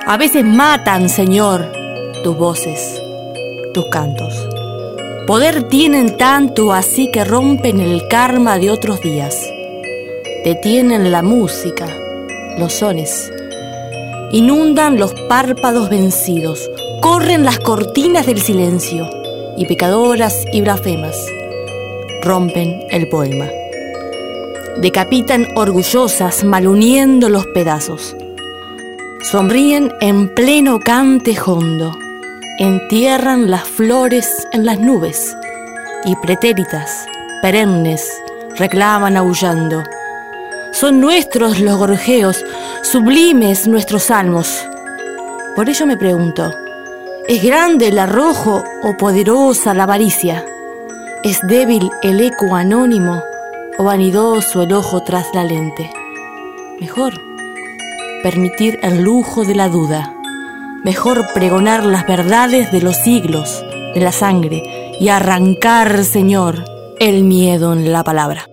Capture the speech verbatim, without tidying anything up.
A veces matan, Señor, tus voces, tus cantos. Poder tienen tanto así que rompen el karma de otros días. Detienen la música, los sones. Inundan los párpados vencidos. Corren las cortinas del silencio. Y pecadoras y blasfemas rompen el poema. Decapitan orgullosas, maluniendo los pedazos. Sonríen en pleno cante hondo. Entierran las flores en las nubes. Y pretéritas, perennes, reclaman aullando. Son nuestros los gorjeos, sublimes nuestros salmos. Por ello me pregunto, ¿es grande el arrojo o poderosa la avaricia? ¿Es débil el eco anónimo o vanidoso el ojo tras la lente? Mejor permitir el lujo de la duda. Mejor pregonar las verdades de los siglos, de la sangre, y arrancar, Señor, el miedo en la palabra.